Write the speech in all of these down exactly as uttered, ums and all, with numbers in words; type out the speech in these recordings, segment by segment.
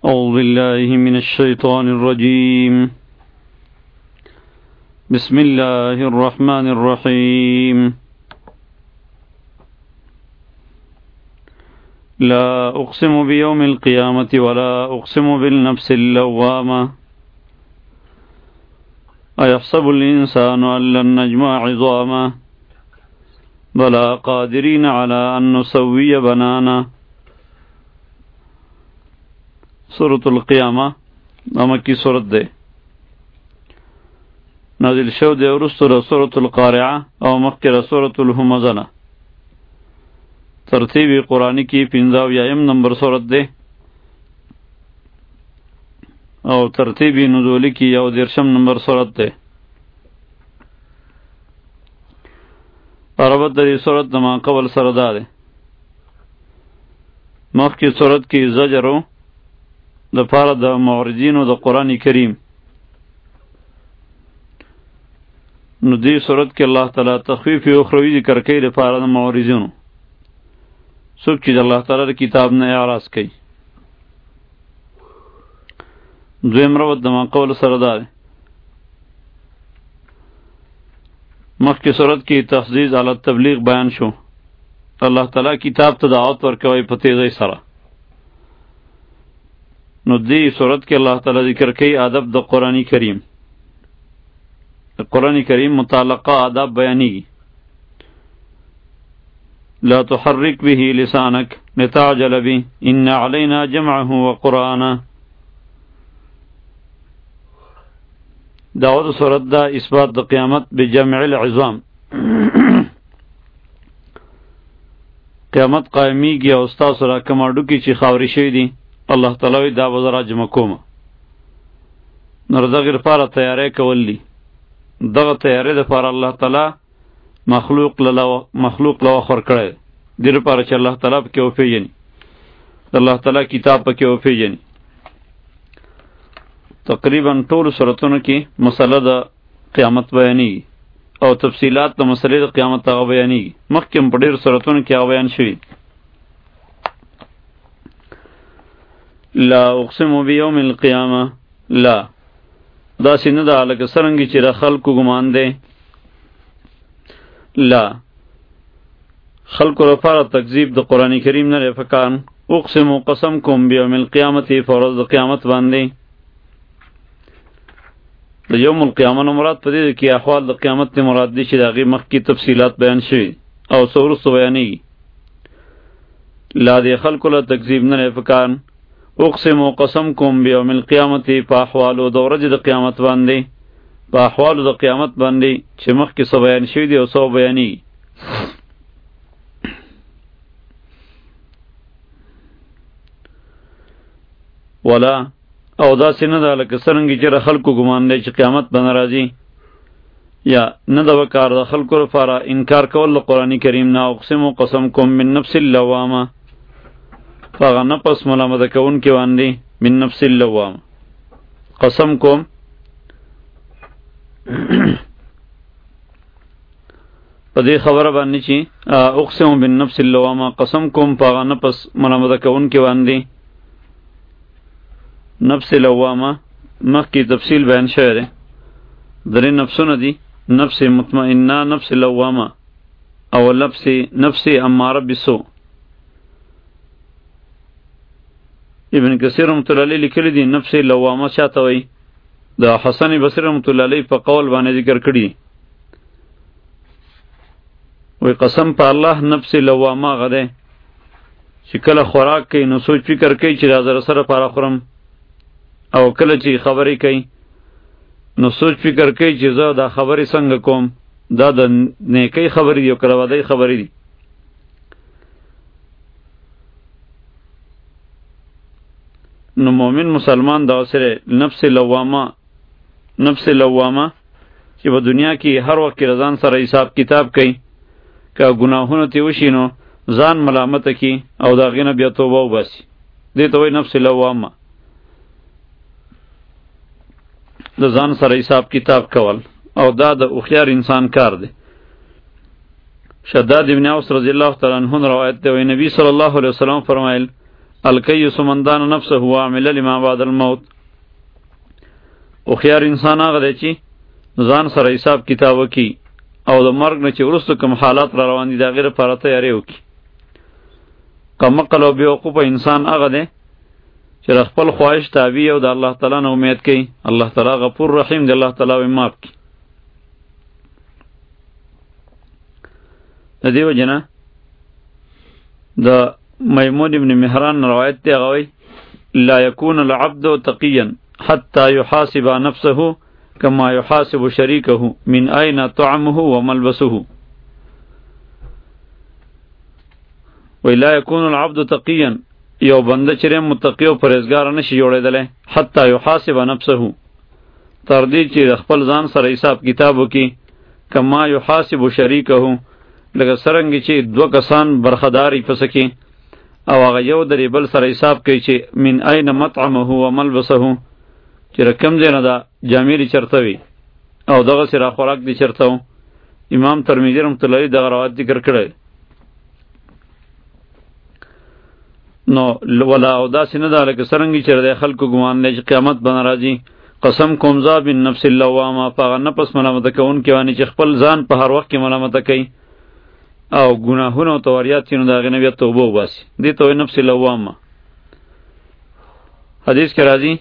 أعوذ بالله من الشيطان الرجيم. بسم الله الرحمن الرحيم. لا أقسم بيوم القيامة ولا أقسم بالنفس اللوامة أيحسب الإنسان أن لن نجمع عظامه بلى قادرين على أن نسوي بنانه. سورة القیامة مکی سورت دے نازل شو دے ورستو سورة القارعة او مخی سورة الهمزة. ترتیبی قرآنی کی پنځاو یایم نمبر سورت دے او ترتیبی نزولی کی یو دیرشم نمبر سورت دے. عربت دری سورت دما قبل سردا دے. مخی سورت کی زجرو د پاره د معرضینو د قرآن کریم. نو دې صورت کې الله تعالی تخفیف اخروی ذکر کوي د پاره د معرضینو، څوک چې د الله تعالی د کتاب نه اعراض کوي. دویم روت د ما قول سره ده. مخکې صورت کې تحزیز علی تبلیغ بیان شو. الله تعالی کتاب ته دعوت ورکوي په تیزی سره. نو دی صورت کې الله تعالی ذکر کوي ادب د قرآن کریم. د قرآن کریم متعلقه آداب بیانی. لا تحرک به لسانک لتعجل به ان علینا جمعه وقرآنه. دعوت صورت دا اثبات د قیامت بجمع العظام. قیامت قائمیږي او ستاسو را کماډو کې چې خاورې شوي دي الله تعالی دا وزرا جمع کوم. نور دغه لپاره تیاری کول دي. دغه تیاری لپاره الله تعالی مخلوق له مخلوق له خور کړی. دې لپاره چې الله تعالی په کې وپیژني. الله تعالی کتاب په کې وپیژني. تقریبا ټول سورتونو کې مسله د قیامت بیانې او تفصیلات د مسلې د قیامت هغه بیانې. مخکې په ډېر سورتونو کې هغه بیان شوي. لا اقسم بیوم القیامه لا دا سینه دا لکه سرنګي چې را خلقو ګمان دی. لا خلقو لپاره تکذیب د قرآن کریم نه فکان. اقسم قسم کوم بیوم القیامت فرض د قیامت باندې. د یوم القیامه نو مراد پدې کې احوال د قیامت نه مراد دي چې دغه مخکې تفصیلات بیان شوي او سورستو بیانېږي. لا د خلقو له تکذیب نه فکان. اقسم و قسم کوم بیوم القیامت په احوالو د ورځې د قیامت باندې. په احوالو د قیامت باندې چې مخکې څه بیان شوي دي او څه بیانېږي. ولا او داسې نه ده لکه څرنګه چې د خلکو ګمان دی چې قیامت به نه راځي. یا نه ده وکار د خلکو لپاره انکار کول د قرآن کریم نه. اقسم و قسم کوم من نفس اللوامه فاغه نفس ملامت کون کې باندې من نفس اللوامه قسم کوم. په دې خبره باندې چې اقسم بالنفس اللوامه قسم کوم فاغه نفس ملامت کون کې باندې. نفس لوامه مخکې تفصیل بیان شوی دی. درې نفسونه دي. نفس مطمئنه، نفس لوامه او نفس نفس اماره بالسوء. ابن کثیر رحمۃ اللہ علیہ لیکلی دی نفس لوامه چاته وای. د حسن بصری رحمۃ اللہ علیہ په قول باندې ذکر کړی. وای قسم په الله نفس لوامه غده چې کله خوراک کوي نو سوچ فکر کوي چې راځه سره پاره خورم، او کله چې خبرې کوي نو سوچ فکر کوي چې زه دا خبرې څنګه کوم، دا د نیکی خبرې دي او که د بدۍ خبرې دي. نو مومن مسلمان دا سره نفس لوامه نفس لوامه چې په دنیا کې هر وخت رضان سره حساب کتاب کوي. که ګناهونه تی وشي نو ځان ملامت کی او دا غینه بیا توبه وباسي. دې ته وایي نفس لوامه. د ځان سره حساب کتاب کول او دا د هوښیار انسان کار دی. شداد ابن اوس رضی الله تعالی عنہ روایت دی. وی نبی صلی الله علیه وسلم فرمایل الکیس من دان نفسه وعمل لما بعد الموت. او خيار انسان هغه دی چې ځان سره حساب کتاب وکي او د مرګ نه چې وروسته کوم حالات را روان دي د هغې لپاره تیاری وکړي. کمعقل او بېوقوفه انسان هغه دی چې د خپل خواهش تابع او د الله تعالی نه امید کوي. الله تعالی غفور رحیم دی، الله تعالی وایي معاف کړي. د دې وجه نه د میمون ابن مهران روایت دی، هغه وایي لا یکون العبد تقیا حتی یحاسب نفسه کما یحاسب شریکه من این طعمه و ملبسه. وی لا یکون العبد تقیا، یو بنده چرې متقی او پرهیزګار نشي جوړېدلی حتی یحاسب نفسه، تر دې چې د خپل ځان سره حساب کتاب وکړي. کما یحاسب شریکه، لکه څرنګه چې دوه کسان برخداري پسې کې او هغه یو درې بل سره حساب کوي چې من این مطعمه و ملبسه، چې رقم دی نه دا جامې دې چرته وي او دغسې را خوراک دې چرته و. امام ترمذي رحمت الله علیه دغه روایت ذکر کړی. نو ولا او داسې نه ده لکه څرنګه چې د خلکو ګمان دی چې قیامت به نه راځي. قسم کوم زه بالنفس اللوامه، په هغه نفس ملامته کوونکې باندې چې خپل ځان په هر وخت کې ملامته کوي او ګناهونه او توریات چې نو د هغې نه بیا توبه وباسي، دې ته وایي نفس لوامه. حدیث کې راځي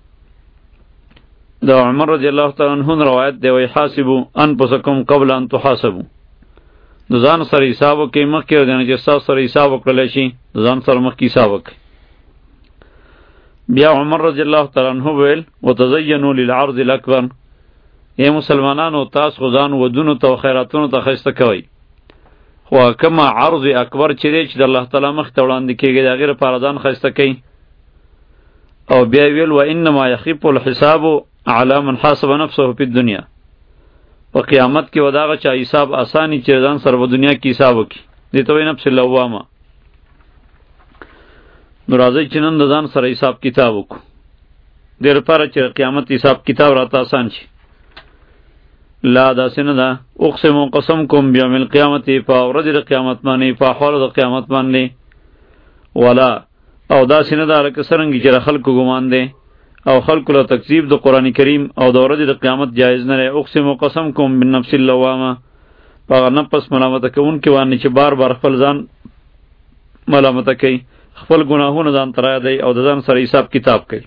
د عمر رضی الله تعالی عنہ روایت دی، وایي حاسبوا انفسکم قبل ان تحاسبوا، د ځان سره حساب وکړئ مخکې د نه چې ستاسو سره حساب وکړلی شي، د ځان سره مخکې حساب وکړئ. بیا عمر رضی الله تعالی عنہ ویل وتزینوا للعرض الاکبر، ای مسلمانانو تاسو خو ځان ودونو ته او خیراتونو ته ښایسته کوئ، خو کومه عرض اکبر چې دی چې د الله تعالی مخې ته وړاندې کېږي د هغې لپاره ځان ښایسته کوئ. او بیا ویل وانما یخف الحساب علی من حاسب نفسه فی الدنیا، په قیامت کې و دغه چا حساب اسانی چې ځان سره په دنیا کې حساب وکړي، دې ته وایي نفس لوامه. نو راځئ چې نن د ځان سره حساب کتاب وکړو، دې لپاره چې قیامت حساب کتاب راته اسان شي. لا داسې نه ده، اقسم قسم کوم بیوم القیامت، په ورځې د قیامت باندې، په احوالو د قیامت باندې. ولا او داسې نه ده لکه څرنګه چې د خلکو ګمان دی او خلکو له تکذیب د قرآن کریم او د ورځې د قیامت جایز نه دی. اقسم قسم کوم بالنفس اللوامه، په هغه نفس ملامته کوونکې باندې چې بار بار خپل ځان ملامته کوي، خپل ګناهونه ځان ته رایادوي او د ځان سره حساب کتاب کوي.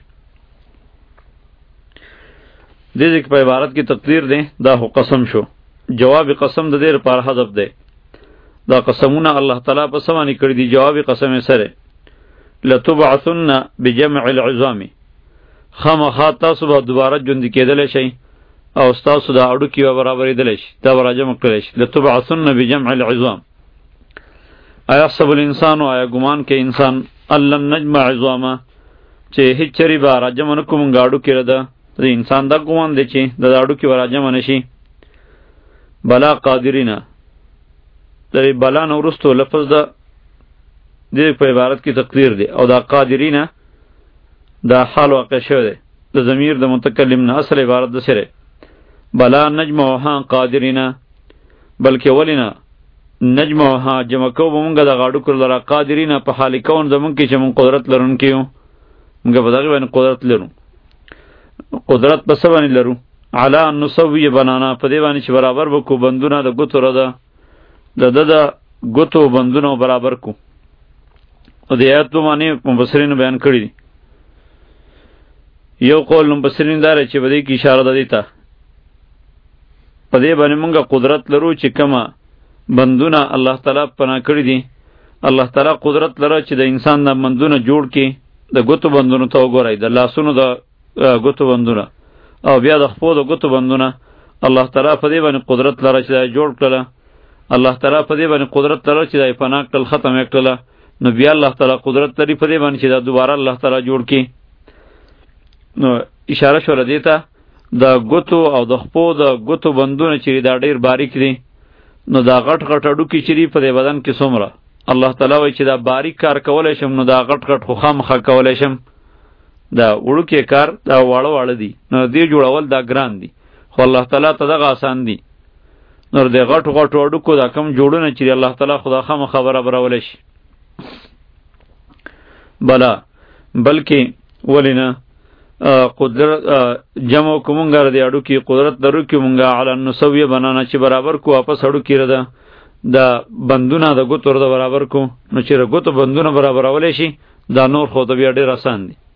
دې ځکه په عبارت کې تقدیر دی، دا خو قسم شو، جواب قسم د دې لپاره حذف دی. دا قسمونه الله تعالی په څه باندې کړي دي؟ جواب قسم یې سره لتبعثن بجمع العظام، خامخا تاسو به دوباره ژوندي کېدلی شئ او ستاسو دا هډوکي به برابرېدلی شي، دا به راجمع کړلی شي. لتبعثن بجمع العظام. ایحسب الانسان، آیا ګمان کوي انسان ان لن نجمع عظامه، چې هېڅ چرې به راجمع نه کړو مونږ هډوکي ده. د انسان دا ګمان دی چې د هډوکي به راجمع نه شي. بلا قادرینه، د بلا نه وروستو لفظ د دې په عبارت کې تقدیر دی، او دا قادرینه دا حال واقع شوی دی د ضمیر د متکلم نه. اصل عبارت د سره بلا نجمعها قادرینه، بلکې ولې نه نجمعها جمع کوو به مونږ د هډوکو لره قادرینه په حال کون زمونږ کې چې مونږ قدرت لرونکي یو، مونږ په دغې باندې قدرت لرو. قدرت په څه باندې لرو؟ علی ان نسوي بنانا، په دې باندې چې برابر به کو بندونه د ګوتو رده د ده د ګوتو بندونه برابر کو. او د آیات په معنی مفسرینو بیان کړي دي. یو قول مفسرین دا دی چې په دې کې اشاره ده دې ته، په دې باندې مونږ قدرت لرو چې کومه بندونه الله تعالی پناه کړي دي. الله تعالی قدرت لره چې د انسان د بندونه جوړ کړي، د ګوتو بندونو ته وګورئ، د لاسونو د ګوتو بندونه او بیا د خپو د ګوتو بندونه. الله تعالی په دې باندې قدرت لره چې دا جوړ کړله. الله تعالی په دې باندې قدرت لره چې دا پناه کړل، ختم یې کړله. نو بیا الله تعالی قدرت لري په دې باندې چې دا دوباره الله تعالی جوړ کړي. نو اشاره شوله دې ته د ګوتو او د خپو د ګوتو بندونه چې دا ډېر باریک دي، نو دا غټ غټ هډوکي چې دي په دې بدن کې څومره، الله تعالی وایي چې دا باریک کار کولی شم، نو دا غټ غټ خو خامخا کولی شم. دا وړوکی کار دا واړه واړه دي، نو دې جوړول دا ګران دي، خو الله تعالی ته دغه آسان دي. نو د غټو غټو هډوکو دا کم جوړونه چې الله تعالی خدا خامخا برابرولی شي. بلا بلکې ولینا قدرت جمع کومنګا د اډو کې قدرت درو کې مونږه علی نسوی بنانا چې برابر کو واپس اډو کې رده د بندونه د ګوتو د برابر کو نو چې ګوتو بندونه برابر اولې شي دا نور خو د بیا ډیر آسان دي.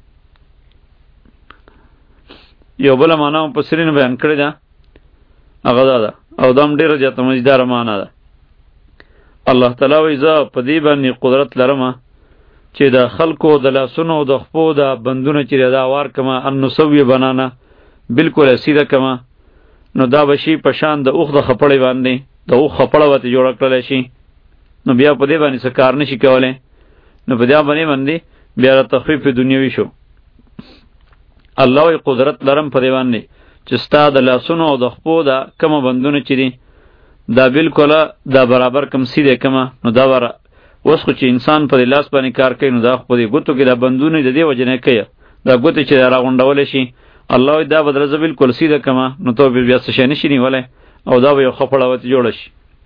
یو بل معنا په سرین بیان کړی دا هغه دا او دام ډیر جاته مزیدار معنا ده. الله تعالی وی ز په دې باندې قدرت لرم چې د خلکو د لاسونو د خپو د بندونه چې دا وار کما ان نسوی بنانا بالکل سیده کما نو دا بشي په شان د اوخ د خپړې باندې د اوخ خپړه وته جوړ کړل شي نو بیا په دې باندې څه کار نشي کولای نو په دې باندې باندې بیا تخفیف دنیوي شو. الله وی قدرت لرم په دې باندې چې ستا د لاسونو او د خپو د کم بندونه چې دي دا بالکل دا برابر کم سیده کما نو دا ور اوس خو چې انسان په لاس باندې کار کوي نو دا خو په ګوتو کې دا بندونه د دې وجه نه کوي دا ګوتې چې راغونډول شي الله دا بدل ز بالکل سیده کما نو ته بیا څه شي نشي نیولای او دا به یو خپړه وته جوړ شي.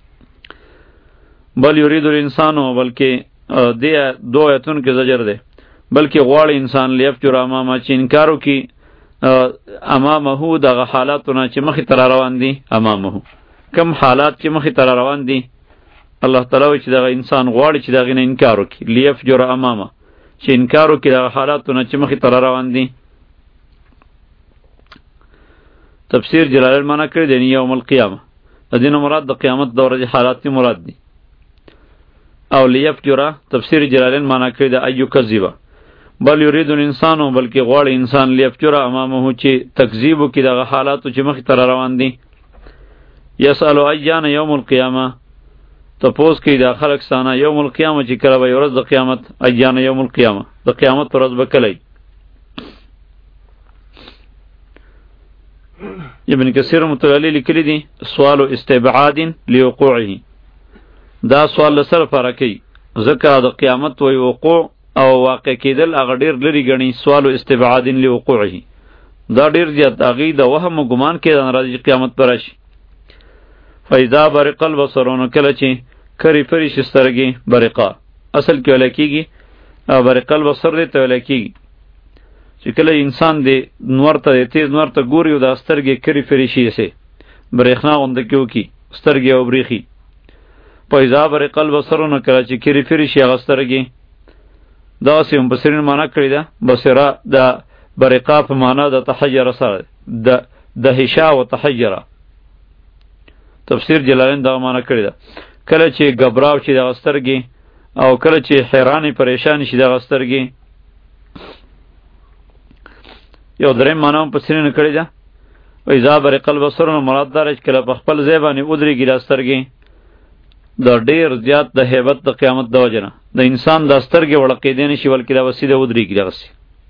بل یرید الانسان بلکې دې دوه ایتون کې زجر ده بلکې غواړي انسان لیف جوړ امامه چې انکارو کې امامه دغه حالاتونه چې مخې تر روان دي امامه کم حالات چې مخې تر روان دي الله تعالی چې دغه انسان غواړي چې دغه نه انکار وکړي لیف جوړ امامه چې انکار وکړي دغه حالاتونه چې مخې تر روان دي. تفسیر جلال معنا کړی دی یوم القیامه د دې مراد د قیامت د ورځې حالات مراد دي او لیف جوړ تفسیر جلال معنا کړی دی ایو کذبا بل یرید الانسان بلکې غواړي انسان لیف جوړ امامه چې تکذیب وکړي دغه حالات چې مخې تر روان دي. یسأل ایان یوم القیامه تپوس کی دا خلق سانا یوم القیامه چې کله به ورځ د قیامت ایان یوم القیامه د قیامت ورځ به کله. ابن کثیر متعلی لیکلی دی سوال استبعاد لوقوعه دا سوال سره فرقی ځکه د قیامت وی وقوع او واقع کېدل هغه ډیر لري غنی سوال استبعاد لوقوعه دا ډیر زیات هغه د وهم او ګمان کې د راځي قیامت پر راشي. فاذا برق البصرون کله چې کری پری شسترګي برقا اصل کې ولکېږي او برق البصر دې ته ولکېږي چې کله انسان دې نور ته تیز نور ته ګوري او د سترګې کری پری شي سه برېښنا غونډه کېو کی سترګې او بریخي فاذا برق البصرون کله چې کری پری شي غسترګي دا سیم بصرین معنا کړی دا بصرا د برقا په معنا د تحیر سره د د هشا او تحیر تفسیر جلالین دا معنا کړی دا کله چې غبراو شي د غسترګي او کله چې حیرانی پریشان شي د غسترګي. یو درې معنا په سینې کړی دا و اذا برق البصر مراد دار چې کله په خپل ځای باندې ودرېږي د غسترګي د ډیر زیات د هیبت د قیامت د وجنه د انسان د سترګې وړقېدې نشي بلکې د وسیله ودرېږي دغسې.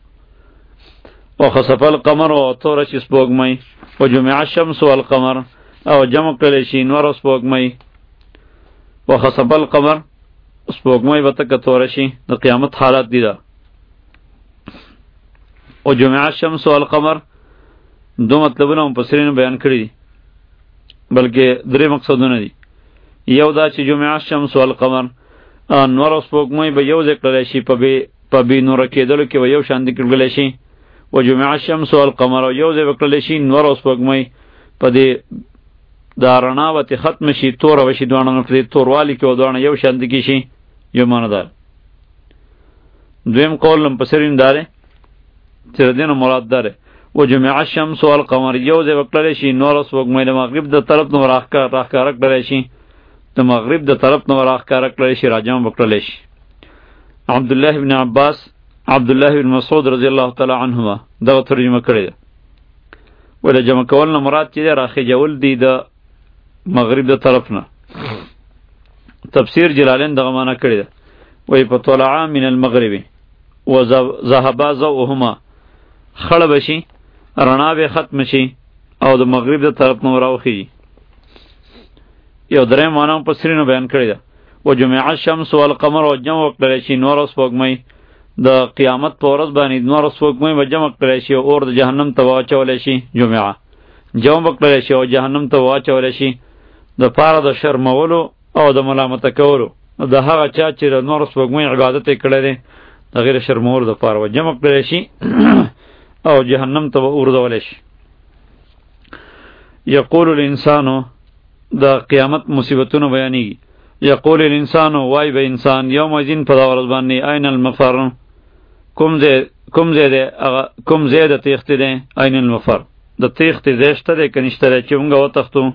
وخسف القمر وطور چې سپوږمۍ وجمع الشمس والقمر او جمع کړلی شي نور او سپوږمۍ. وخسف القمر سپوږمۍ به تکه توره شي د قیامت حالات دي دا. وجمع الشمس والقمر دو مطلبونه مفسرین بیان کړي دي بلکې درې مقصدونه دي. یو دا چې جمع الشمس والقمر نور او سپوږمۍ به یو ځای کړلی شي په بې په بې نوره کېدلو کې به یو شان دي کړلی شي. وجمع الشمس والقمر او یو ځای به کړلی شي نور او سپوږمۍ په دې دا رڼا وتې ختم شي توره وشي دواړه نو په دې توروالي کې به دواړه یو شان دي شي یو معنی دار. دویم قول مفسرین دا دی چې د دې نه مراد دا دی وجمع الشمس والقمر یو ځای به کړلی شي نور او سپوږمۍ د مغرب د طرف نه راښکاره کړلی شي د مغرب د طرف نه راښکاره کړلی شي راجمع به کړلی شي. عبدالله بن عباس عبدالله بن مسعود رضی الله تعالی عنهما دغه ترجمه کړې ده. ولی جمع کول نه مراد چې دی راخیجول دی د مغرب د طرف نه. تفسیر جلالین دغه معنا کړې ده وی په طلعا من المغرب و ذهبا ضوءهما خړه بشي رڼا به ختم شي او د مغرب د طرف نه راوخیږي. یو درې معنا په سرینو بیان کړی ده وجمع الشمس والقمر او جمع کړی شي نور او سپوږمۍ د قیامت په ورځ باندې نور او سپوږمۍ به جمع کړی شي او د جهنم ته واچولی شي جمعه جمع کړی شي او جهنم ته واچولی شي د پاره د شرمولو او د ملامته کولو د هغه چا چې د نور سپوږمۍ عبادت یې کړی دی غیر شرمور د پاره و جمع کړی شي او جهنم ته ورځول شي. یقول الانسان د قیامت مصیبتونو بیانېږي. یقول الانسان وای به انسان یوم الدین په دا ورځ باندې این المفر کوم ځای کوم ځای دی کوم ځای د تیښتې دی این المفر د تیښتې ځای شته دی که نشته دی چې موږ وتښتو.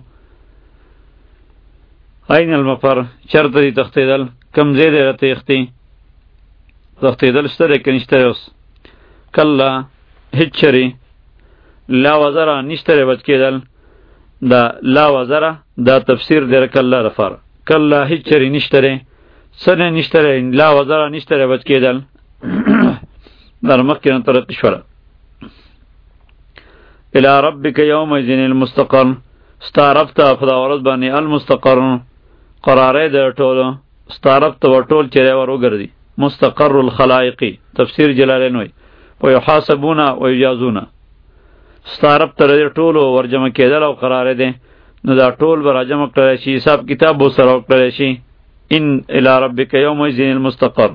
این المفر چېرته دي تښتېدل کوم ځای دی د تیښتې تښتېدل شته دی که نشته دی. اوس کله هېڅ چرې لا وزره نشته دی بچ کېدل. دا لا وزره دا تفسیر دی کله لپاره کله هېڅ چرې نشته دی څه نه نشته دی لا وزره نشته دی بچ کېدل در مخکې نه ترقي شوله. الی ربک یومئذ المستقر ستا رب ته په دا ورځ باندې المستقر قراری د ټولو ستا رب ته به ټول چیرې ور وګرځي. مستقر الخلائق تفسیر جلالین وایي ویحاسبون ویجازون ستا رب ته د ټولو ورجمع کېدل او قراری دی نو دا ټول به راجمع کړلی شي حساب کتاب به سره وکړلی شي. ان الی ربک یومئذ المستقر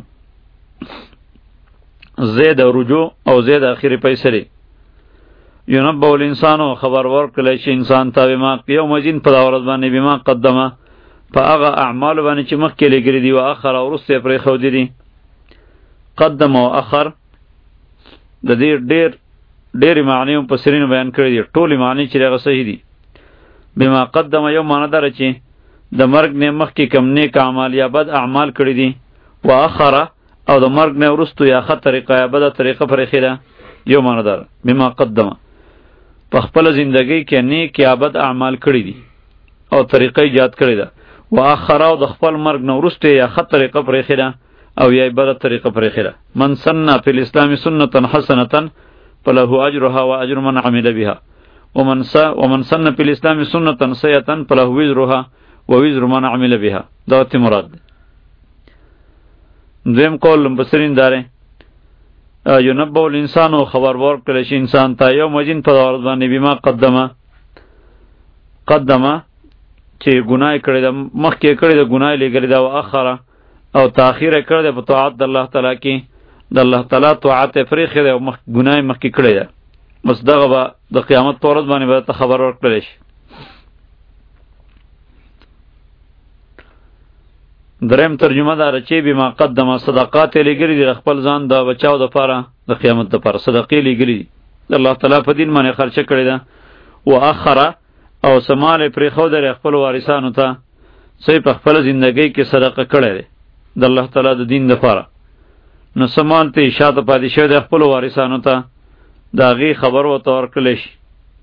زید رجوع او زید اخری پیسې دی. ینبأ الانسان خبر ورکړلی شي انسان ته بما یومئذ په دا ورځ باندې بما قدمه په هغه اعمالو باندې چې مخکې لګري دي و اخر او وروسته یې پرېښودي دي. قدم او اخر د دې ډېر ډېرې معنی مفسرینو بیان کړي دي ټولې معنی چې هغه صحیح دي. بما قدمه یو معنی داره چې د مرګ نه مخکې کم نیک اعمال یا بد اعمال کړي دي و اخر او د مرګ نه وروسته یا ښه طریقه یا بده طریقه پرېښې ده یو معنی داره. بما قدمه په خپله زندګۍ کې نیک یا بد اعمال کړي دي او طریقه ایجاد کړې ده و اخر او د خپل مرګ نه وروسته یا ښه طریقه پرېښې ده او یا بده طریقه پرېښې ده. من سن فی الاسلام سنة حسنة فله اجرها و اجر من عمل بها ومن ومن سن فی الاسلام سنة سیئة فله وزرها و وزر من عمل بها. دغه مراد ده. دویم قول مفسرین داره ینبأ الانسان خبر ورکړلی شي انسان ته یومئذ په ورځ باندې بما قدمه قدمه چې ګناه یې کړې ده مخکې یې کړې ده ګناه یې لېږلې ده و اخره او تاخیر یې کړی دی په طاعت د الله تعالی کې د الله تعالی طاعت یې پرېښې دی او مخ ګناه یې مخکې کړی ده. بس دغه به د قیامت په ورځ باندې به ته خبر ورکړلی شي. دریم ترجمه داره چې بما قدمه صدقات یې لېږلي دي د خپل ځان د بچاو دپاره د قیامت دپاره صدقې لېږلي دي د الله تعالی په دین باندې خرچه کړې ده و اخره او څه مال یې پرېښودی دی خپلو وارثانو ته څه یې په خپله زندګۍ کې صدقه کړی دی د الله تعالی د دین دپاره نو څه مال ته یې شاته پاتې شوی دی خپلو وارثانو ته د هغې خبر ورته ورکړلی شي.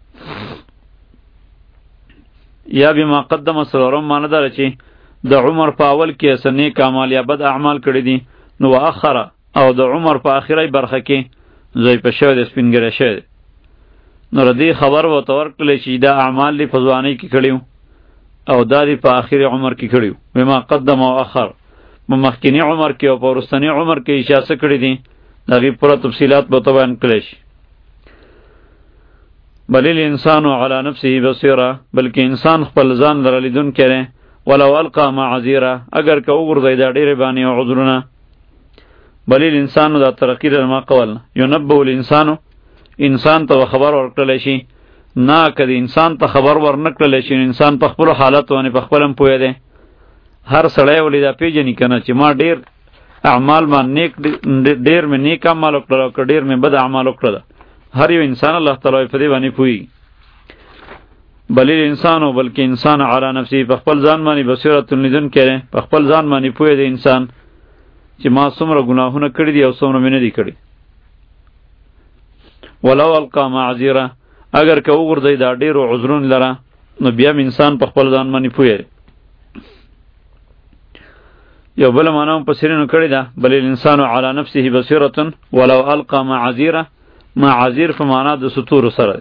یا بما قدمه څلورم معنی داره چې د عمر په اول کې څه نیک اعمال یا بد اعمال کړي دي نو و اخره او د عمر په آخري برخه کې ضعیفه شوی دی سپینګری شوی دی نو د دې خبر ورته ورکړلی چې دا اعمال دې په ځوانۍ کې کړي او دا دې په آخري عمر کې کړي بما قدم او اخر په مخکینی عمر کې او په وروستني عمر کې یې څه کړي دي د هغې پوره تفصیلات به ورته بیان کړلی شي. بل الانسان علی نفسه بصیره بلکې انسان خپل ځان لره لیدونکی دی ولو القا معذیره اگر که وګرځوي دا ډېرې بانې او عذرونه. بل الانسان دا ترقی در ما قول ینبأ الانسان انسان ته خبر ورکړلی شي نه که د انسان ته خبر ورنکړلی شي انسان په خپلو حالت باندې په خپله هم پوهه دی. هر سړی ولې دا پېژني که نه چې ما ډېر اعمال ما نیک ډېر مې نیک اعمال وکړل او که ډېر مې بد اعمال وکړل هر یو انسان الله تعالی په دې باندې پوهېږي. بل الانسان بلکې انسان علی نفسه په خپل ځان باندې بصیرت لیدونکی دی په خپل ځان باندې پوهه دی انسان چې ما څومره ګناهونه کړي دي او څومره مې نه دي کړي. ولو القا معذیره اگر که وغورځوي دا ډېرو عذرونو لره نو بیا هم انسان په خپل ځان باندې پوهه دی. یو بله معنا مفسرینو کړې ده بل الانسان علی نفسه بصیرة ولو القا معذیره معاذیر په معنا د ستورو سره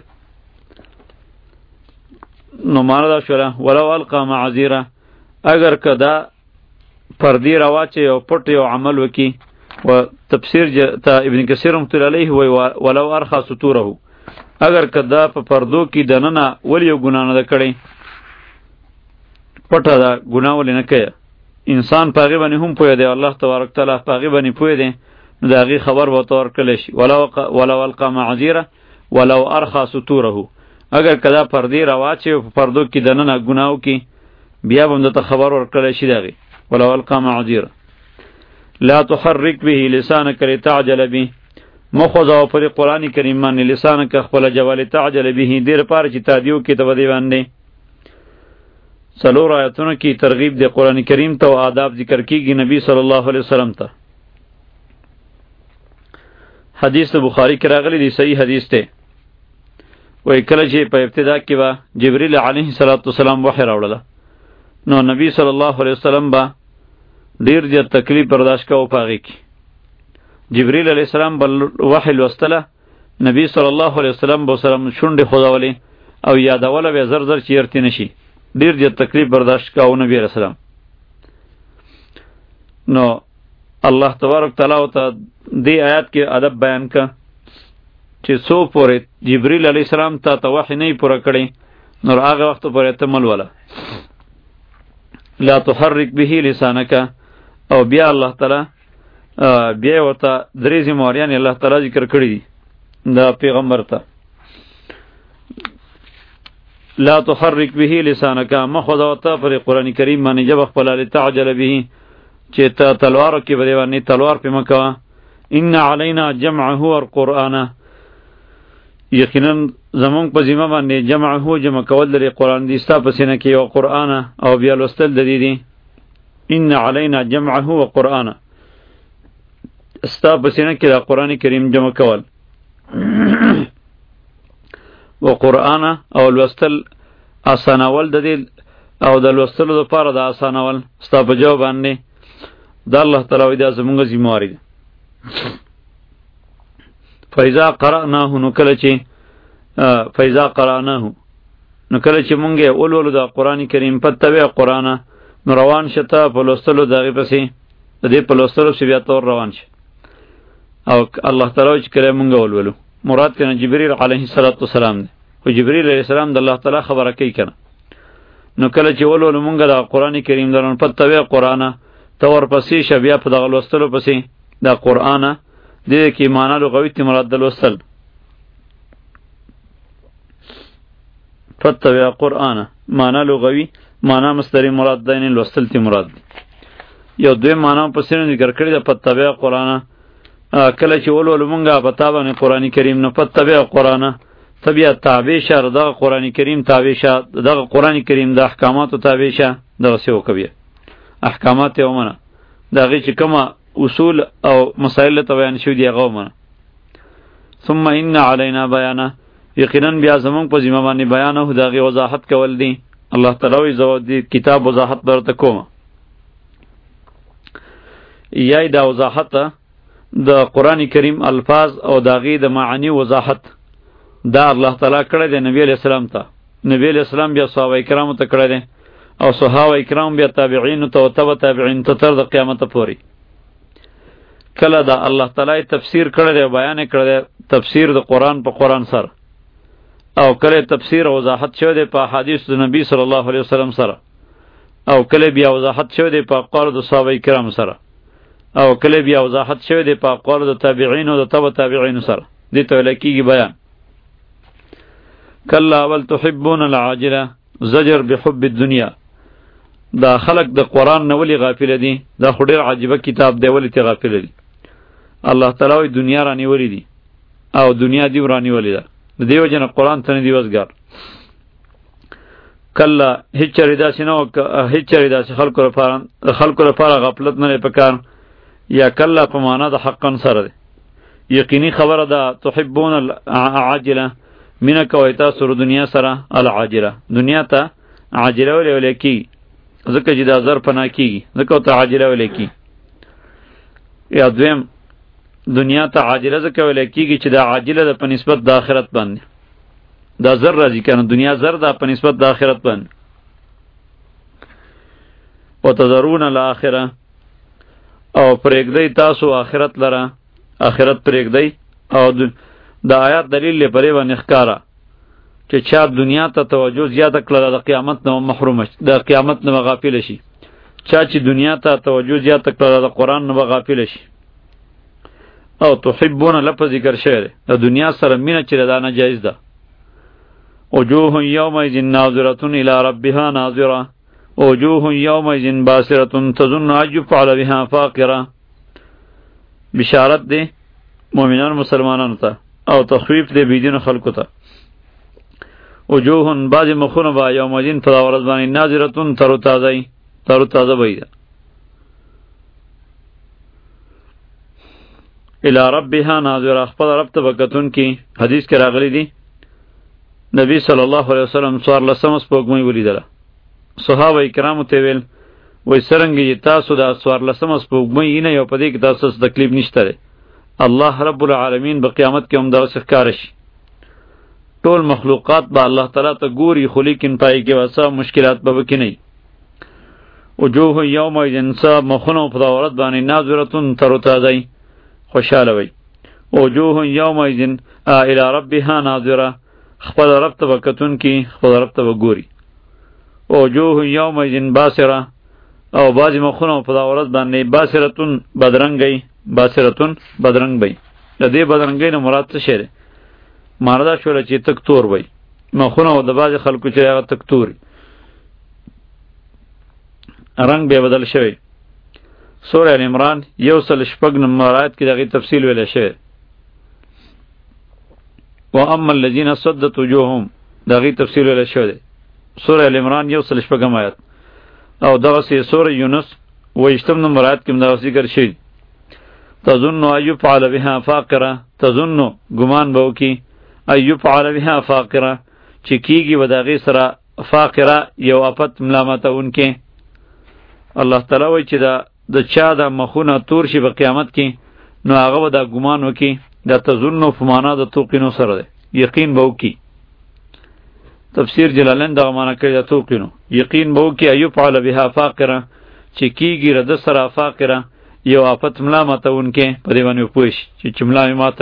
نو معنا دا شوله ولو القا معاذیره اگر که دا پردی رواچه او پټ یو عمل وکي و تفسیر ته ابن کثیر رحمۃ اللہ علیہ وی ولو ارخا ستوره اگر که دا په پردو کې دننه ول یو ګناه نه کړي پټه دا ګناه ول نه کوي انسان پاغي باندې هم پوهه دی الله تبارک تعالی پاغي باندې پوهه دی دا غي خبر به تور کله شي ولو ولو القى معذره ولو ارخى ستوره اگر کدا پردی رواچه په پردو کې دنه ګناو کې بیا به ته خبر ور کله شي دغه ولو القى معذره لا تحرك به لسانك لتعجل به مخذ پر قرآن کریم باندې لسانک خپل جوال تعجل به دیر پار چې تادیو کې تو دی باندې څلور آیاتونو کې ترغیب دی قرآن کریم ته او آداب ذکر کیږي نبی صلی الله علیه وسلم ته حدیث بخاری کې راغلی دی صحیح حدیث ته وای کله چې په ابتدا کې وا جبرئیل علیه السلام وحی راوړل نو نبی صلی الله علیه وسلم با ډیر ډیر تکلیف برداشت کاوه پاږي کې جبرئیل علیہ السلام بل وحی لوستله نبی صلی الله علیه وسلم بو سلام شونډه خداولی او یادوله به زر زر چیرتی نشي ډیر ډیر تکلیف برداشت کاوه نبی علیہ السلام نو الله تبارک تعالی او ته دی آیات کې ادب بیان کا چې سو پورې جبرئیل علیہ السلام ته ته وحی نه پوره کړي نو هغه وخت پورې ته مل ولا لا تحرك به لسانك او بیا الله تعالی بیا ورته درې ذمہواریان الله تعالی ذکر کړی دي دا پیغمبر ته لا تحرك به لسانك مخذ وته پر قرآن کریم باندې جب خپل لتعجل به چې ته تلوار کې به باندې تلوار په مکه ان علینا جمعه والقرآن یقینا زمون په ذمہ باندې جمعه جمع کول لري قرآن دي ستا په سینه کې او قرآن او بیا لوستل د دې دي ان علینا جمعه وقرآن ستا په سینه کې د قرآن کریم جمع کول و قرآن او لوستل آسانول د دې او د لوستلو لپاره د آسانول ستا په جواب باندې د الله تعالی وی دا زمونږ ذمہواری ده فاذا قرأناه نو کله چې فاذا قرأناه نو کله چې مونږه اولولو د قرآن کریم په تبع قرآن نو روان شته په لوستلو دغه پسې د دې په لوستلو سی بیا تور روان شه او الله تعالی چې کله مونږ ولولو مراد کنه جبرئیل علیه السلام دی خو جبرئیل علیه السلام د الله تعالی خبره کوي کنه نو کله چې ولولو مونږ د قرآن کریم درن په تبع قرآن تور پسې شه بیا په دغه لوستلو پسې د قرآن دې کې معنا لغوي تی مراد د لوستل فتبع قرآن معنا لغوي معنا مصدری مراد ده نه لوستل تی مراد دی یو دوی معنا پسې نه ذکر کړی د فتبع قرآن کله چې ولول مونږه په تابانه قرآن کریم نه فتبع قرآن تبیا تابع شه دغه قرآن کریم تابع شه دغه قرآن کریم د احکاماتو تابع شه دغه څه وکوي احکامات یې ومنه دغه چې کومه اصول او مسائل ته بیان شو دی هغه ومنه ثم ان علینا بیانه یقینا بیا زمون په ذمہ باندې بیان او دغه وضاحت کول دي الله تعالی زو دی کتاب وضاحت درته کوم یای دا وضاحت د قرآن کریم الفاظ او داغی د معانی وضاحت دا الله تعالی کړی دی نبی علیہ السلام ته نبی علیہ السلام بیا صحابه کرامو ته کړی دی او صحابه کرام بیا تابعین ته او تبع تابعین ته تر د قیامت پورې کله دا الله تعالی تفسیر کړی دی بیان کړی دی تفسیر د قرآن په قرآن سره او کله تفسیر او وضاحت شوی دی په حدیث د نبی صلی الله علیه وسلم سره او کله بیا وضاحت شوی دی په اقوال د صحابه کرام سره او کله بیا وضاحت شوی دی په اقوال د تابعین او د تبع تابعین سره دې ته ویل کېږي بیان کلا بل تحبون العاجله زجر بحب الدنیا دا خلق د قرآن نه ولی غافل دي دا خو ډېر عجیبه کتاب دی ولی ته غافل دي الله تعالی وی دنیا رانی ولی دي او دنیا دی ورانی ولی ده د دیو جن قرآن ته نه دی وزګار کلا هیڅ چریدا سينو هیڅ چریدا سي خلق لپاره خلق لپاره غفلت نه پکار یا کلا په معنا د حقا سره دی یقینی خبره ده تحبون العاجله مینه کوي تاسو د دنیا سره العاجله دنیا ته عاجله ولې ولې کی ځکه چې دا زر پنا کیږي ځکه ته عاجله ولې کی یا دویم دنیا ته عاجله ځکه ولې کیږي چې دا عاجله ده په نسبت د آخرت باندې دا زر راځي کنه دنیا زر ده په نسبت د آخرت باندې وتذرون الاخره او پرېږدی تاسو آخرت لره آخرت پرېږدی او د آیات دلیل لپاره باندې ښکارا چې چا دنیا ته توجه زیاته کړله د قیامت نه محروم شي د قیامت نه غافل شي چا چې دنیا ته توجه زیاته کړله د قرآن نه غافل شي او تحبون لفظ ذکر شعر د دنیا سره مینه چې دا ناجایز ده. وجوه یومئذ ناظرة الی ربها ناظرة وجوه یومئذ باسرة تظن ان یفعل بها فاقرة. بشارت دی مؤمنان مسلمانانو ته او تخویف دی بيدین خلقو ته. وجوه بعض مخونه با یومئذ په ورځ باندې ناظرة تر تازه تر تازه وي الی ربها ناظرة خپل رب ته بکتون کی. حدیث کې راغلی دی نبی صلی الله علیه وسلم څوار لسمه سپوږمۍ ولیدله. صحابه کرامو ته ویل وای سرنګ تاسو دا څوار لسمه سپوږمۍ نه یو په دې کې تاسو تکلیف نشته. الله رب العالمین په قیامت کې هم دا ښکار شي. ټول مخلوقات به الله تعالی ته ګوري خو لیکن پای کې واسه مشکلات به وکړي نه. وجوه یومئذ صاب مخونه په ورځ باندې ناظرة تر تازه خوشاله وي. وجوه یومئذ الی ربها ناظرة خپل رب ته وکتون کی خپل رب ته وګوري. وجوه یومئذ باسرة او بعض مخونه په ورځ باندې باسرتون بدرنګي باسرتون بدرنګ وي. د دې بدرنګي نه مراد څه شی؟ ماردا شوله چې تک تور وي مخونه او د بعض خلکو چې هغه تک تور رنگ به بدل شوی. سوره ال عمران یو سل شپږ نمبر آیت کې دغه تفصیل ویل شوی. و اما الذين صدت وجوههم دغه تفصیل ویل شوی. سوره ال عمران یو سل شپږم آیت او دغه سي سوره یونس و اشتم نمبر آیت کې دا ذکر شوی. تظن ایوب فعل بها فاقره تظن ګمان به وکي ایوب فعل بها فاقره چې کیږي و دغه سره فاقره یو افت ملامتونکې. الله تعالی وایي چې دا د چا د مخونه تور شي په قیامت کې نو هغه به دا ګمان وکي. دا تظن په معنا د توقینو سره ده یقین به وکي. تفسیر جلالین دغه معنا کوي د توقینو یقین به وکي ایوب فعل بها فاقره چې کیږي رد سره فاقره یو افت ملامتونکې په دې باندې پوه شي چې چې ملا ماته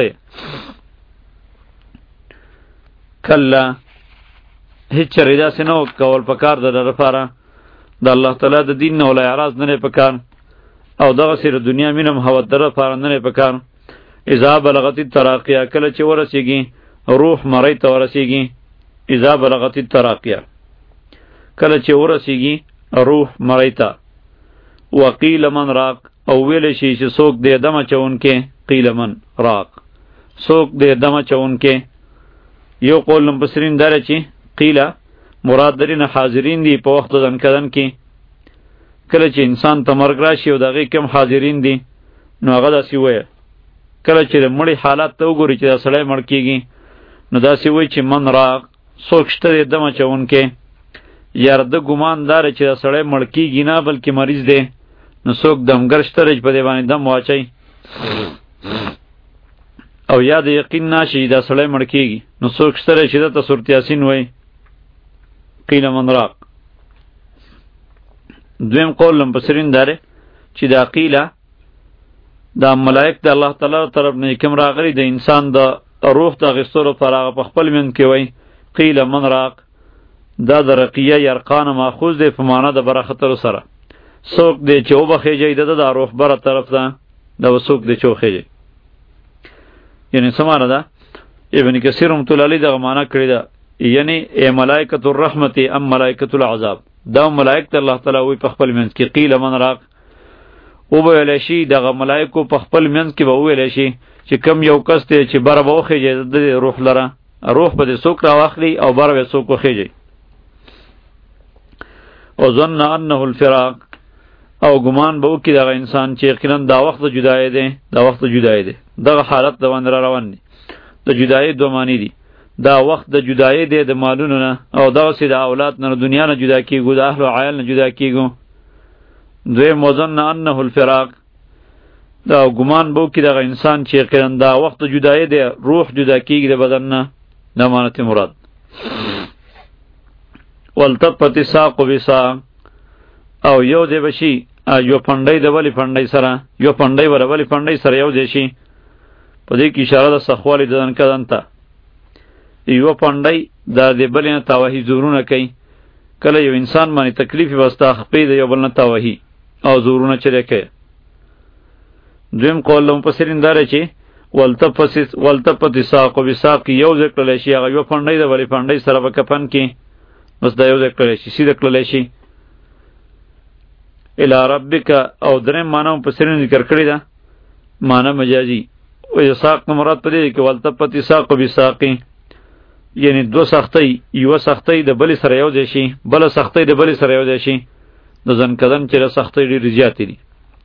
کله هیڅ چرې داسې نه کول پکار د لپاره د الله تعالی د دین نه ولا اعراض نه پکار او دغه سره دنیا مینم هو در لپاره نه پکار. اذا بلغت التراقیه کله چې ورسیږي روح مړی ته ورسیږي. اذا بلغت التراقیه کله چې ورسیږي روح مړی ته. وقیل من راق او ویل شي چې څوک دې دمه چونکې قیل من راق څوک دې دمه چونکې. یو قول مفسرین دره چې قیل مراد درینه حاضرین دي په وخت ځن کدن کې کله چې انسان ته مرګ راشي او دغه کم حاضرین دي نو هغه داسې وایي. کله چې مړی حالات ته وګوري چې دا سړی مړ کېږي نو داسې وایي چې من راق څوک شته دې دمه چونکې. یار د ګمان دار چې دا سړی مړ کېږي نه بلکې مریض دی نو څوک دمګر شته چې په دې باندې دم واچي او یا د یقین ناشي دا سړی مړ کېږي نو څوک شته چې دته سورت یاسین وایي. قیل من راق. دویم قول مفسرین داره چې دا قیله دا ملائک د الله تعالی طرف نه کوم راغلي د انسان د روح د غسترو پر هغه په خپل من کې وایي. قیل من راق دا د رقیه یرقان ماخوذ دی په معنا د برخطر سره. څوک دی چې وبخېږي د د روح بره طرف ته دا څوک دی چې وخېږي. یعنی سمانه ده ابن کثیر رحمۃ اللہ علیہ دغه معنا کړی ده یعنی ای ملائکۃ الرحمت ام ملائکۃ العذاب. دا ملائکۃ الله تعالی وی په خپل منځ کې قیل من راق او به ویل شي دغه ملائکو په خپل منځ کې به ویل شي چې کم یو کس دی چې بره به وخېږي د روح لره روح به د څوک راواخلي او بره به څوک وخېږي. او ظن انه الفراق او ګمان به وکړي دغه انسان چې یقینا دا وخت د جدای دی دا وخت د جدای دی دغه حالت د باندې را روان دی. د جدای دوه معنی دي. دا وخت د جدای دی د مالونو نه او دغه سي د اولاد نه دنیا نه جدا کیږي د اهل او عیال نه جدا کیږي. دوی مظن انه الفراق دا ګمان به وکړي دغه انسان چې یقینا دا وخت د جدای دی روح جدا کیږي د بدن نه دا معنی مراد. والتفت الساق بساق او یو دی بشي یو پندای د ولی پندای سره یو پندای ور ولی پندای سره یو دی شي په دې کې اشاره ده سخوالی ددن کدن ته. یو پندای د دې بلنه توهی زورونه کوي. کله یو انسان باندې تکلیف وستا خپې د یو بلنه توهی او زورونه چره کوي. دویم قول لهم پسرین داره چې ولتفت ولتفت ساق بساق یو ذکر شي هغه یو پندای د ولی پندای سره په کفن کې بس دا یو ذکر شي سیده کړل شي الی ربک او درې معنی په سرین ذکر کړی دا معنی مجازی او ساق مراد پدې کې ولتفت ساق بساق یعنی دو سختي یو سختي د بل سره یو ځای شي بل سختي د بل سره یو ځای شي د ځن کدن چې سختي ډېر زیات دي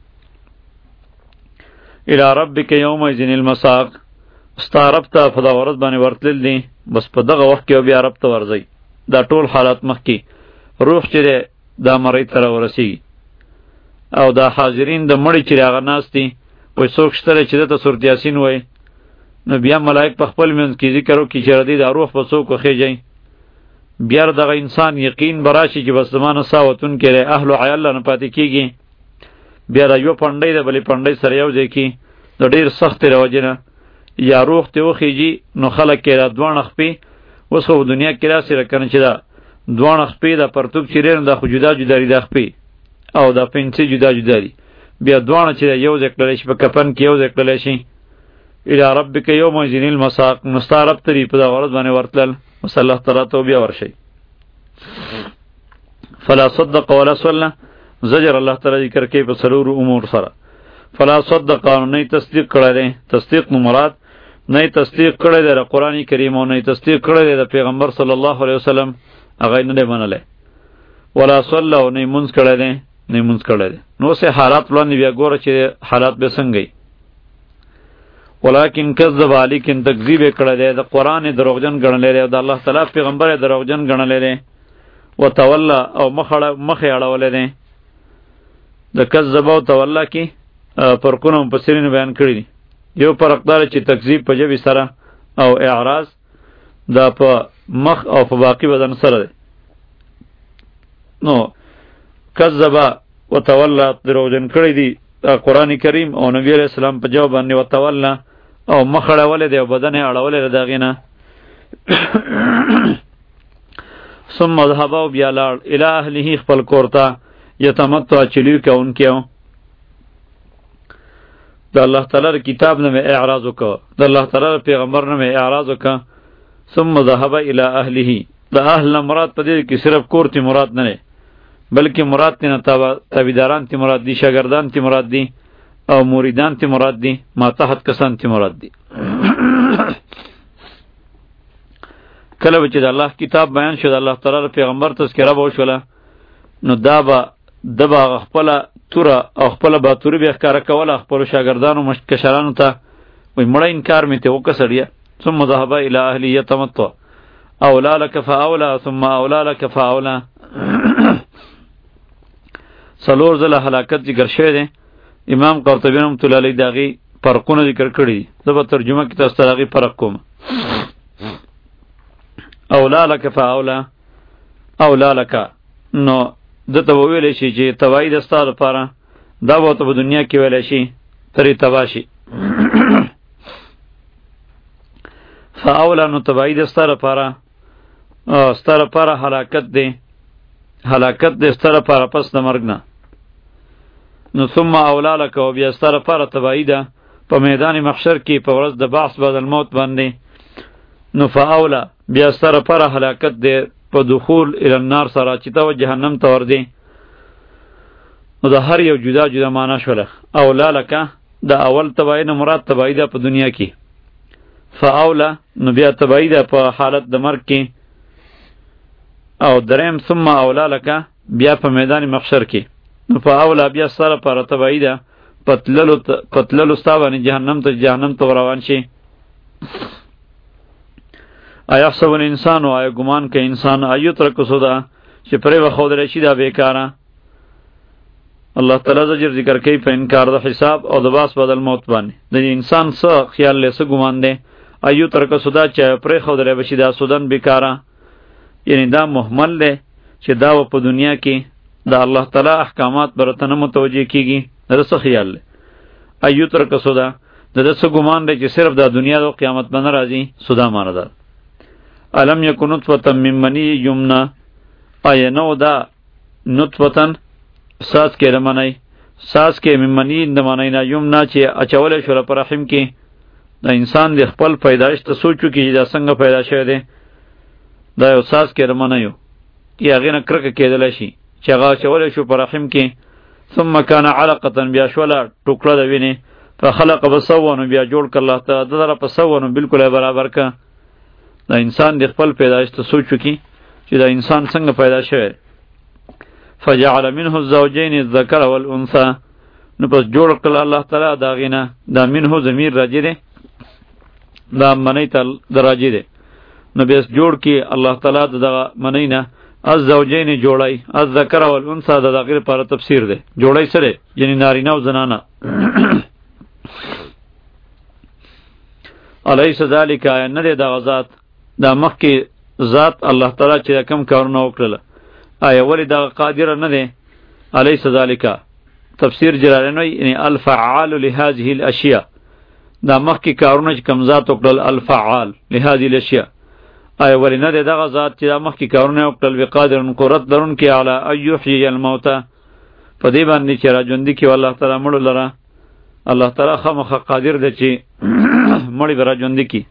الی ربک یومئذ المساق استعربت فدا ورځ باندې ورتل دي بس په دغه وخت کې بیا رب ته ورځي دا ټول حالات مخ کې روح چې دا مری تر ورسیږي او دا حاضرین د مړي چې هغه ناس دي وای څوک شته چې د سورۃ یاسین وای نو بیا ملائک په خپل منځ کې ذکر وکړي چې ردی دا روح په څوک وخیږي بیا دغه انسان یقین براشي چې بس زمانه ساوتون کې اهل عیال نه پاتې کیږي بیا دا یو پندای د بلې پندای سره یو ځای کې د ډیر سخت راوجنه یا روح ته وخیږي نو خلک کې را دوه خپې اوس خو دنیا کې راسي راکنه چې دا دوه خپې د پرتوب چیرې د خو جدا جدا لري د خپې او د پنځه جدا جدا دي بیا دوه چې یو ځای کړل شي په کفن کې یو ځای کړل شي الی ربک یومئذ المساق مستعرب تری په دا ورځ باندې ورتل وصلی الله تعالی تو بیا ورشي فلا صدق ولا صلى زجر الله تعالی ذکر کوي په سرور امور سره فلا صدق نه تصدیق کړی تصدیق نو مراد نه تصدیق کړی د قرآن کریم او نه تصدیق کړی د پیغمبر صلی الله علیه وسلم هغه نه منله ولا صلى او نه منځ کړی دی نه منځ کړی دی نو سه حالات وړاندې بیا ګوره چې حالات به څنګه ولکن کذب علیکن تکذیب کړی دی د قرآن دروغجن ګڼلی دی او د الله تعالی پیغمبر دروغجن ګڼلی دی وتولى او مخړه مخې اړولی دی د کذب او تولا کې فرقونه مفسرین بیان کړي دي یو فرق دار چې تکذیب په جبې سره او اعراض دا په مخ او په باقی بدن سره دی نو کذب وتولى دروغجن کړی دی قرآن کریم او نبی علیہ السلام په جواب باندې وتولى او مخ اړولی دی او بدن یې اړولی دی د هغې نه ثم ذهب او بیا لاړ الی اهله خپل کور ته یتمتع چلیو کوونکی و د الله تعالی کتاب نه مې اعراض وکړه د الله تعالی پیغمبر نه مې اعراض وکړه ثم ذهب الی اهله د اهل مراد په دې کې صرف کور تی مراد نه بلکې مراد تی نه تابعداران تی مراد دي شاګردان تی مراد دي او مریدان تی مراد دي ما تحت کسان تی مراد دي کله چې د الله کتاب بیان شو د الله تعالی پیغمبر تذکرہ به وشوله نو دا به د به خپل توره او خپل باتوري به ښکاره کوله خپلو شاګردانو مشکشرانو ته وایي مړه انکار مې ته وکړه سړیه ثم ذهب الی اهله یتمتع اولی لک فاولی ثم اولی لک فاولی څلور ځله هلاکت ذکر شوی دی امام قرطبی رحمة الله علیه د هغې فرقونه ذکر کړي دي زه به ترجمه کې تاسو ته د هغې فرق کوم اولی لک فاولی اولی لک نو ده ته به ویلی شي چې تباهي د ستا لپاره دا به ورته په دنیا کې ویلی شي ترې تباه شي فاولی نو تباهي د ستا لپاره ستا لپاره هلاکت دی هلاکت دی ستا لپاره پس د مرګ نه نو ثم اولی لک او بیا ستا لپاره تباهي ده په میدان محشر کې په ورځ د بعث بعد الموت باندې نو فاولی بیا ستا لپاره هلاکت دی په دخول الى النار سره چې ته جهنم ته ور دی نو د هر یو جدا جدا معنا شوله اولی لک د اول تباهي نه مراد تباهي ده په دنیا کې فاولی نو بیا تباهي ده په حالت د مرګ کې او دریم ثم اولی لک بیا په میدان محشر کې نو فاولی بیا سره پر تباهي ده پتللو پتللو ستا باندې جهنم ته جهنم ته روان شي ایحسب الانسان آیا گمان که انسان ایترک سودا چې پرې وښودلی شي دا بیکاره الله تعالی زجر ذکر کوي په انکار د حساب او د باس بعد الموت باندې د انسان څه خیال لی څه ګمان دی ایترک سودا چې پرېښودلی به شي دا سودن بیکاره یعنی دا محمل دی چې دا په دنیا کې د الله تعالی احکامات برته نه متوجه کیږي د څه خیال دی ایترک سودا د څه ګمان دی چې صرف د دنیا د قیامت باندې راځي سودا معنی ده علم یکن نطفة من منی یمنا آیا نو دا نطفتن ساس کې رمنی ساس کې من منی د منی نه یمنا چې اچول شو پر رحم کې دا انسان د خپل پیدایش ته سوچو کې دا څنګه پیدا شوی دی دا یو ساز کې رمنه یو یا هغې نه کرکه کېدلی شي چې هغه اچولی شو په رحم کې ثم کان علقة بیا شوله ټوکړه د وینې فخلق فسوى نو بیا جوړ کړ الله تعالی د دره فسوى نو بالکل یې برابر که دا انسان د خپل پیدایش ته سوچ وکړي چې دا انسان څنګه پیدا شوی فجعل منه الزوجین الذکر والانثى نو پس جوړ کړ الله تعالی د هغې نه دا منه ضمیر راجع دی دا منی ته د راجع دی نو بیا جوړ کړي الله تعالی د دغه منی نه الزوجین جوړی الذکر والانثى د هغې لپاره تفسیر دی جوړی څه دی یعنې نارینه او زنانه الیس ذلک آیا نه دی دغه ذات دا مخکې ذات الله تعالی چې کم کارونه وکړله آیا ولې دغه قادر نه دی الیس ذلک تفسیر جلالین وایي یعنی الفعال لهذه الاشیاء دا مخکې کارونه چې کم ذات وکړل الفعال لهذه الاشیاء آیا ولې نه دی دغه ذات چې دا مخکې کارونه وکړل بقادر قدرت لرونکی علی ان یحیی الموتى په دې باندې چې راژوندي کړي الله تعالی مړو لره الله تعالی خامخا قادر دی چې مړی به راژوندي کړي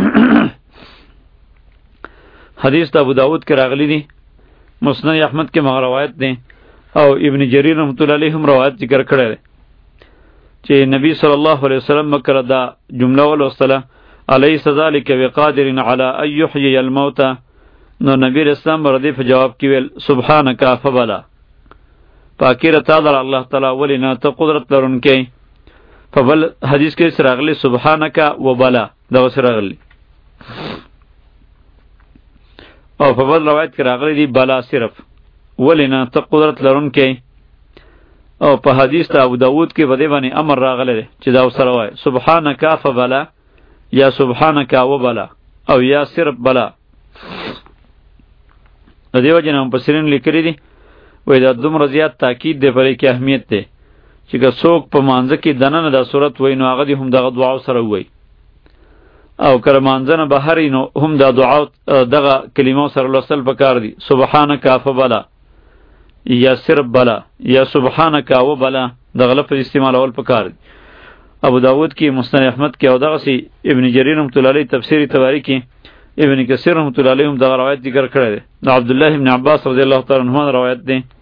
حدیث د ابو داود کې راغلی دی مسند احمد کې مغه روایت دی او ابن جریر رحمت الله علیه هم روایت ذکر کړی دی چې نبی صلی الله علیه وسلم مکر دا جمله ولوستله الیس ذلک بقادر علی ان یحیی الموتى نو نبی اسلام ردی په جواب کې ویل سبحانک فبلا پاکی رتا در الله تعالی ولی نه ته قدرت لرونکی فبل حدیث کې سراغلی سبحانک وبلا دا سراغلی او په بل روایت کې راغلی دی بلا صرف ولی نه ته قدرت لرونکی او په حدیث ته ابو داود کې بده باندې امر راغلی دی چې دا سره وای سبحانک فبلا یا سبحانک وبلا او یا صرف بلا د دې وجه نه مفسرین لیکلي دي وای دا دومره زیات تاکید دی پرې کې اهمیت دی چې که څوک په مانځه کې دننه دا صورت وای نو هغه دې هم دغه دعا سره وای او کله مانځه نه بهر نو هم دا دعا دغه کلمو سره لوستل پکار دي سبحانک فبلا یا صرف بلا یا سبحانک وبلا دغه لفظ استعمالول پکار دي ابو داود کی مسند احمد کی او دغه سی ابن جریر رحمۃ اللہ علیہ تفسیر تباری کی ابن کثیر رحمۃ اللہ علیہ هم دغه روایت ذکر کړی دی عبد الله ابن عباس رضی الله تعالی عنہ روایت دی